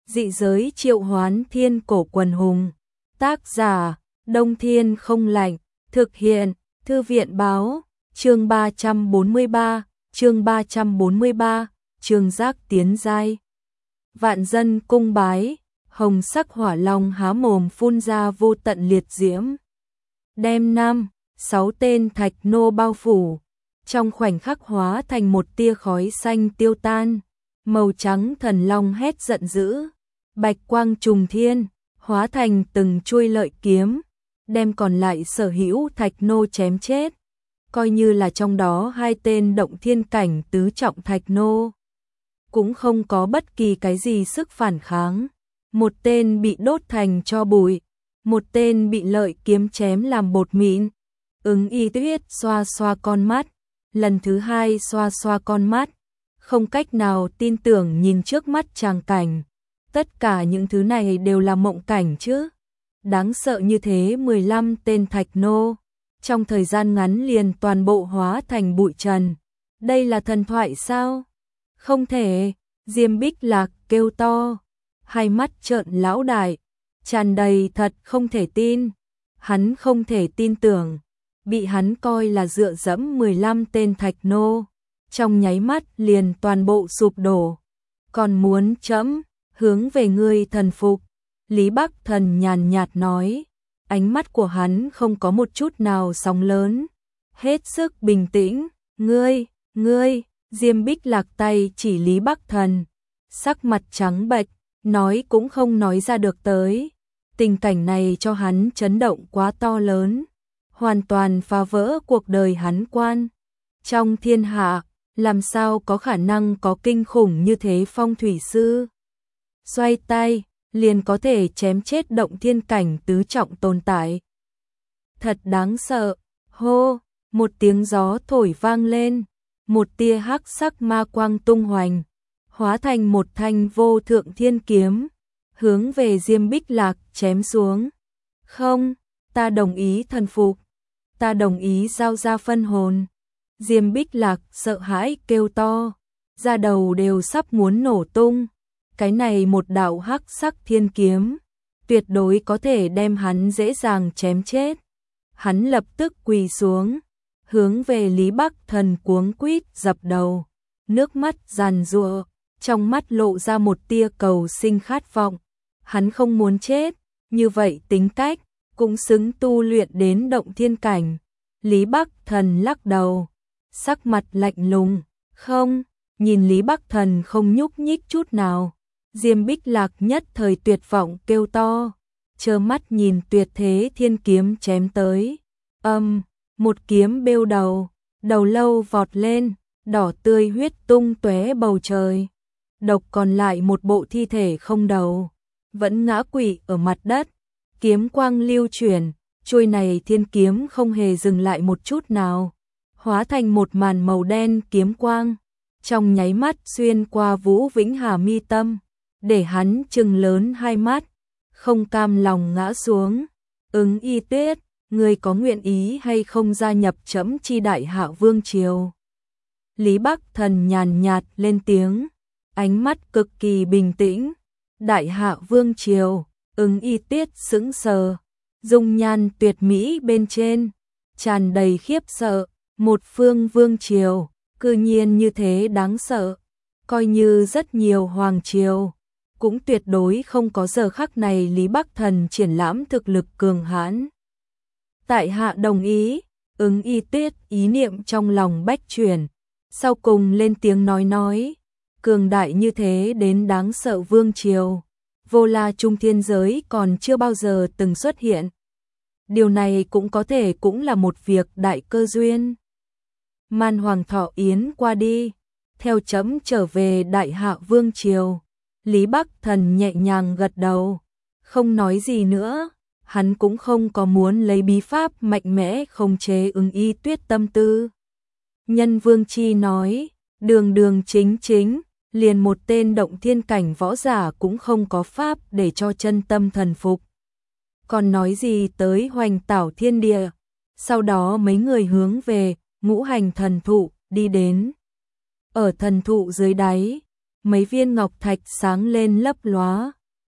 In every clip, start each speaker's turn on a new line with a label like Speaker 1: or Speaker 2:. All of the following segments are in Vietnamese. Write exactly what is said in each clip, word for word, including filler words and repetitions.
Speaker 1: Dị giới triệu hoán thiên cổ quần hùng. Tác giả, Đông Thiên không lạnh. Thực hiện, Thư viện báo. Chương ba trăm bốn mươi ba, chương ba trăm bốn mươi ba, Trường Giác tiến giai. Vạn dân cung bái, hồng sắc hỏa long há mồm phun ra vô tận liệt diễm. Đem năm, sáu tên thạch nô bao phủ, trong khoảnh khắc hóa thành một tia khói xanh tiêu tan. Màu trắng thần long hét giận dữ, bạch quang trùng thiên, hóa thành từng chuôi lợi kiếm, đem còn lại sở hữu thạch nô chém chết. Coi như là trong đó hai tên động thiên cảnh tứ trọng thạch nô, cũng không có bất kỳ cái gì sức phản kháng. Một tên bị đốt thành tro bụi, một tên bị lợi kiếm chém làm bột mịn. Ứng Y Tuyết xoa xoa con mắt, lần thứ hai xoa xoa con mắt, không cách nào tin tưởng nhìn trước mắt tràng cảnh. Tất cả những thứ này đều là mộng cảnh chứ? Đáng sợ như thế, mười lăm tên thạch nô, trong thời gian ngắn liền toàn bộ hóa thành bụi trần. Đây là thần thoại sao? Không thể, Diêm Bích Lạc kêu to, hai mắt trợn lão đại, tràn đầy thật không thể tin. Hắn không thể tin tưởng, bị hắn coi là dựa dẫm mười lăm tên thạch nô, trong nháy mắt liền toàn bộ sụp đổ. Còn muốn chẫm hướng về ngươi thần phục? Lý Bắc Thần nhàn nhạt nói, ánh mắt của hắn không có một chút nào sóng lớn, hết sức bình tĩnh. Ngươi, ngươi, Diêm Bích Lạc tay chỉ Lý Bắc Thần, sắc mặt trắng bệch, nói cũng không nói ra được tới. Tình cảnh này cho hắn chấn động quá to lớn, hoàn toàn phá vỡ cuộc đời hắn quan. Trong thiên hạ, làm sao có khả năng có kinh khủng như thế phong thủy sư? Xoay tay, liền có thể chém chết động thiên cảnh tứ trọng tồn tại. Thật đáng sợ. Hô, một tiếng gió thổi vang lên, một tia hắc sắc ma quang tung hoành, hóa thành một thanh vô thượng thiên kiếm, hướng về Diêm Bích Lạc chém xuống. Không, ta đồng ý thần phục, ta đồng ý giao ra phân hồn. Diêm Bích Lạc sợ hãi kêu to, da đầu đều sắp muốn nổ tung. Cái này một đạo hắc sắc thiên kiếm, tuyệt đối có thể đem hắn dễ dàng chém chết. Hắn lập tức quỳ xuống, hướng về Lý Bắc Thần cuống quýt dập đầu, nước mắt giàn giụa, trong mắt lộ ra một tia cầu sinh khát vọng. Hắn không muốn chết, như vậy tính cách cũng xứng tu luyện đến động thiên cảnh. Lý Bắc Thần lắc đầu, sắc mặt lạnh lùng. Không, nhìn Lý Bắc Thần không nhúc nhích chút nào, Diêm Bích Lạc nhất thời tuyệt vọng kêu to, trơ mắt nhìn tuyệt thế thiên kiếm chém tới. Âm, một kiếm bêu đầu, đầu lâu vọt lên, đỏ tươi huyết tung tóe bầu trời. Độc còn lại một bộ thi thể không đầu, vẫn ngã quỵ ở mặt đất. Kiếm quang lưu chuyển, chuôi này thiên kiếm không hề dừng lại một chút nào, hóa thành một màn màu đen kiếm quang, trong nháy mắt xuyên qua Vũ Vĩnh Hà mi tâm, để hắn trừng lớn hai mắt, không cam lòng ngã xuống. Ứng Y Tuyết, ngươi có nguyện ý hay không gia nhập Trẫm chi Đại Hạ Vương triều? Lý Bắc Thần nhàn nhạt lên tiếng, ánh mắt cực kỳ bình tĩnh. Đại Hạ Vương triều? Ứng Y Tuyết sững sờ, dung nhan tuyệt mỹ bên trên tràn đầy khiếp sợ. Một phương vương triều, cư nhiên như thế đáng sợ, coi như rất nhiều hoàng triều, cũng tuyệt đối không có giờ khắc này Lý Bắc Thần triển lãm thực lực cường hãn. Tại hạ đồng ý. Ứng Y Tuyết ý niệm trong lòng bách chuyển, sau cùng lên tiếng nói nói, cường đại như thế đến đáng sợ vương triều, vô la trung thiên giới còn chưa bao giờ từng xuất hiện. Điều này cũng có thể cũng là một việc đại cơ duyên. Man Hoàng Thọ Yến qua đi, theo Trẫm trở về Đại Hạ Vương triều. Lý Bắc Thần nhẹ nhàng gật đầu, không nói gì nữa. Hắn cũng không có muốn lấy bí pháp mạnh mẽ khống chế Ứng Y Tuyết tâm tư. Nhân Vương Chi nói, đường đường chính chính, liền một tên động thiên cảnh võ giả cũng không có pháp để cho chân tâm thần phục. Còn nói gì tới hoành tảo thiên địa. Sau đó mấy người hướng về ngũ hành thần thụ đi đến. Ở thần thụ dưới đáy, mấy viên ngọc thạch sáng lên lấp lóa,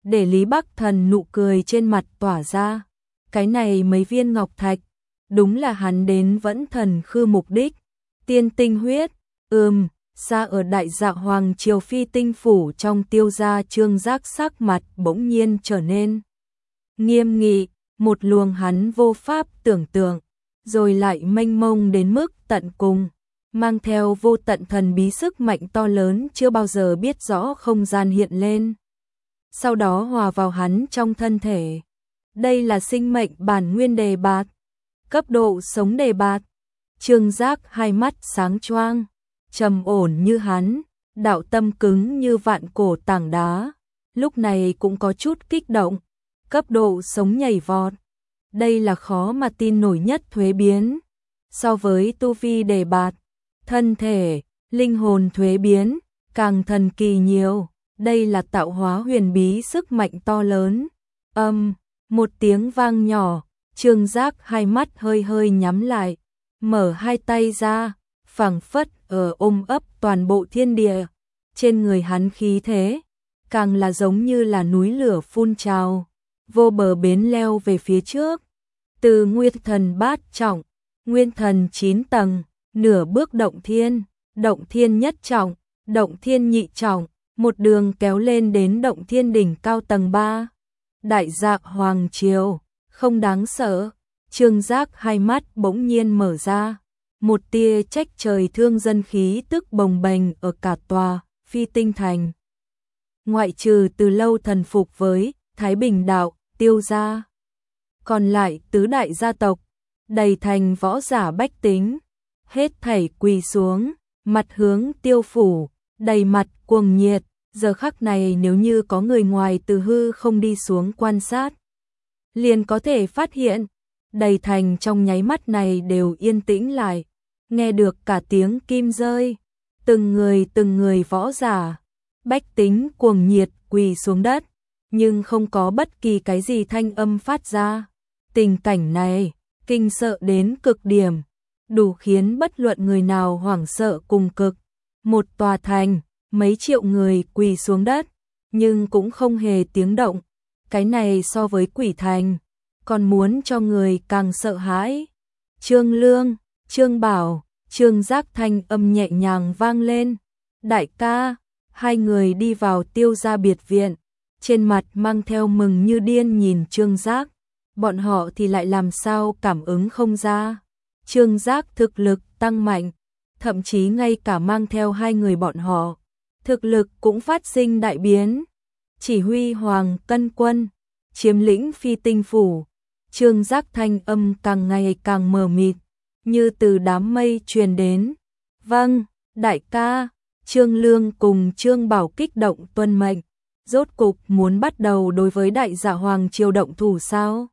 Speaker 1: để Lý Bắc Thần nụ cười trên mặt tỏa ra. Cái này mấy viên ngọc thạch, đúng là hắn đến Vẫn Thần Khư mục đích. Tiên tinh huyết, ừm, xa ở Đại Dạ Hoàng Triều Phi tinh phủ trong Tiêu gia. Trương Giác sắc mặt bỗng nhiên trở nên nghiêm nghị, một luồng hắn vô pháp tưởng tượng, rồi lại mênh mông đến mức tận cùng, mang theo vô tận thần bí sức mạnh to lớn chưa bao giờ biết rõ không gian hiện lên. Sau đó hòa vào hắn trong thân thể. Đây là sinh mệnh bản nguyên đề bạt, cấp độ sống đề bạt. Trương Giác hai mắt sáng choang, trầm ổn như hắn, đạo tâm cứng như vạn cổ tảng đá, lúc này cũng có chút kích động, cấp độ sống nhảy vọt. Đây là khó mà tin nổi nhất thuế biến. So với tu vi đề bạt, thân thể, linh hồn thuế biến, càng thần kỳ nhiều. Đây là tạo hóa huyền bí sức mạnh to lớn. Âm, một tiếng vang nhỏ, Trương Giác hai mắt hơi hơi nhắm lại, mở hai tay ra, phảng phất ở ôm ấp toàn bộ thiên địa. Trên người hắn khí thế, càng là giống như là núi lửa phun trào, vô bờ bến leo về phía trước. Từ nguyên thần bát trọng, nguyên thần chín tầng, nửa bước động thiên, động thiên nhất trọng, động thiên nhị trọng, một đường kéo lên đến động thiên đỉnh cao tầng ba. Đại Dạ Hoàng Triều, không đáng sợ. Trương Giác hai mắt bỗng nhiên mở ra, một tia trách trời thương dân khí tức bồng bềnh ở cả tòa Phi Tinh Thành. Ngoại trừ từ lâu thần phục với Thái Bình đạo, Tiêu gia, còn lại tứ đại gia tộc, đầy thành võ giả bách tính, hết thảy quỳ xuống, mặt hướng Tiêu phủ, đầy mặt cuồng nhiệt. Giờ khắc này nếu như có người ngoài từ hư không đi xuống quan sát, liền có thể phát hiện, đầy thành trong nháy mắt này đều yên tĩnh lại, nghe được cả tiếng kim rơi, từng người từng người võ giả, bách tính cuồng nhiệt quỳ xuống đất, nhưng không có bất kỳ cái gì thanh âm phát ra. Tình cảnh này, kinh sợ đến cực điểm, đủ khiến bất luận người nào hoảng sợ cùng cực. Một tòa thành, mấy triệu người quỳ xuống đất, nhưng cũng không hề tiếng động. Cái này so với quỷ thành, còn muốn cho người càng sợ hãi. Trương Lương, Trương Bảo, Trương Giác thanh âm nhẹ nhàng vang lên. Đại ca, hai người đi vào Tiêu gia biệt viện, trên mặt mang theo mừng như điên nhìn Trương Giác. Bọn họ thì lại làm sao cảm ứng không ra. Trương Giác thực lực tăng mạnh, thậm chí ngay cả mang theo hai người bọn họ, thực lực cũng phát sinh đại biến. Chỉ huy Hoàng Cân Quân, chiếm lĩnh Phi Tinh phủ. Trương Giác thanh âm càng ngày càng mờ mịt, như từ đám mây truyền đến. Vâng, đại ca. Trương Lương cùng Trương Bảo kích động tuân mệnh. Rốt cục muốn bắt đầu đối với Đại Dạ Hoàng Triều động thủ sao?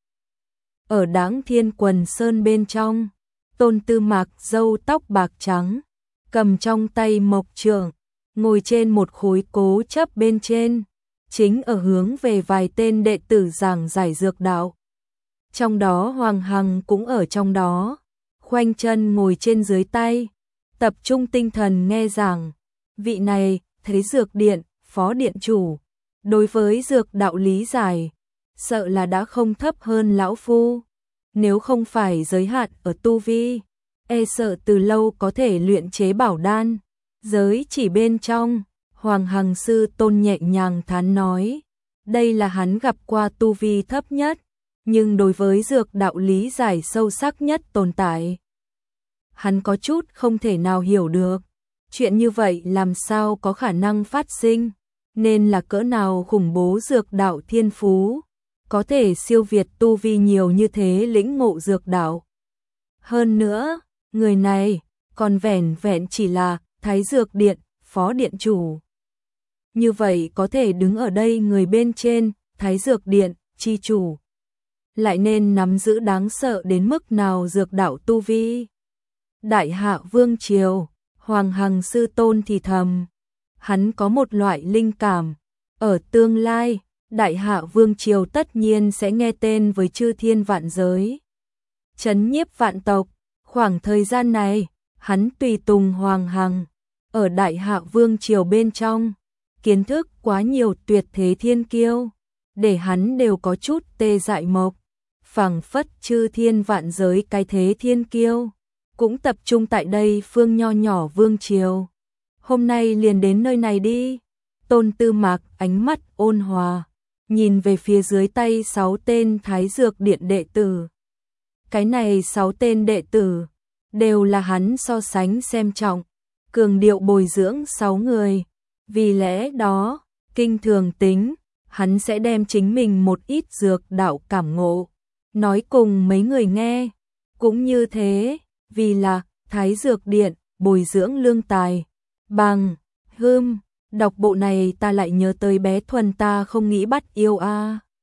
Speaker 1: Ở Đáng Thiên Quần Sơn bên trong, Tôn Tư Mạc râu tóc bạc trắng, cầm trong tay mộc trượng, ngồi trên một khối cố chấp bên trên, chính ở hướng về vài tên đệ tử giảng giải dược đạo. Trong đó Hoàng Hằng cũng ở trong đó, khoanh chân ngồi trên dưới tay, tập trung tinh thần nghe giảng. Vị này, Thế Dược Điện, phó điện chủ, đối với dược đạo lý giải, sợ là đã không thấp hơn lão phu. Nếu không phải giới hạn ở tu vi, e sợ từ lâu có thể luyện chế bảo đan. Giới chỉ bên trong, Hoàng Hằng sư tôn nhẹ nhàng thán nói, đây là hắn gặp qua tu vi thấp nhất, nhưng đối với dược đạo lý giải sâu sắc nhất tồn tại. Hắn có chút không thể nào hiểu được, chuyện như vậy làm sao có khả năng phát sinh, nên là cỡ nào khủng bố dược đạo thiên phú, có thể siêu việt tu vi nhiều như thế lĩnh ngộ dược đạo. Hơn nữa, người này còn vẻn vẹn chỉ là Thái Dược Điện, phó điện chủ. Như vậy có thể đứng ở đây người bên trên, Thái Dược Điện, chi chủ, lại nên nắm giữ đáng sợ đến mức nào dược đạo tu vi. Đại Hạ Vương Triều, Hoàng Hằng sư tôn thì thầm, hắn có một loại linh cảm, ở tương lai, Đại Hạ Vương Triều tất nhiên sẽ nghe tên với chư thiên vạn giới, trấn nhiếp vạn tộc. Khoảng thời gian này, hắn tùy tùng Hoàng Hằng, ở Đại Hạ Vương Triều bên trong, kiến thức quá nhiều tuyệt thế thiên kiêu, để hắn đều có chút tê dại mộc. Phảng phất chư thiên vạn giới cái thế thiên kiêu, cũng tập trung tại đây phương nho nhỏ vương triều. Hôm nay liền đến nơi này đi. Tôn Tư Mạc ánh mắt ôn hòa, nhìn về phía dưới tay sáu tên Thái Dược Điện đệ tử. Cái này sáu tên đệ tử đều là hắn so sánh xem trọng, cường điệu bồi dưỡng sáu người. Vì lẽ đó, kinh thường tính, hắn sẽ đem chính mình một ít dược đạo cảm ngộ nói cùng mấy người nghe. Cũng như thế, vì là Thái Dược Điện bồi dưỡng lương tài. Bằng hưm, đọc bộ này ta lại nhớ tới bé Thuần ta không nghĩ bắt yêu a.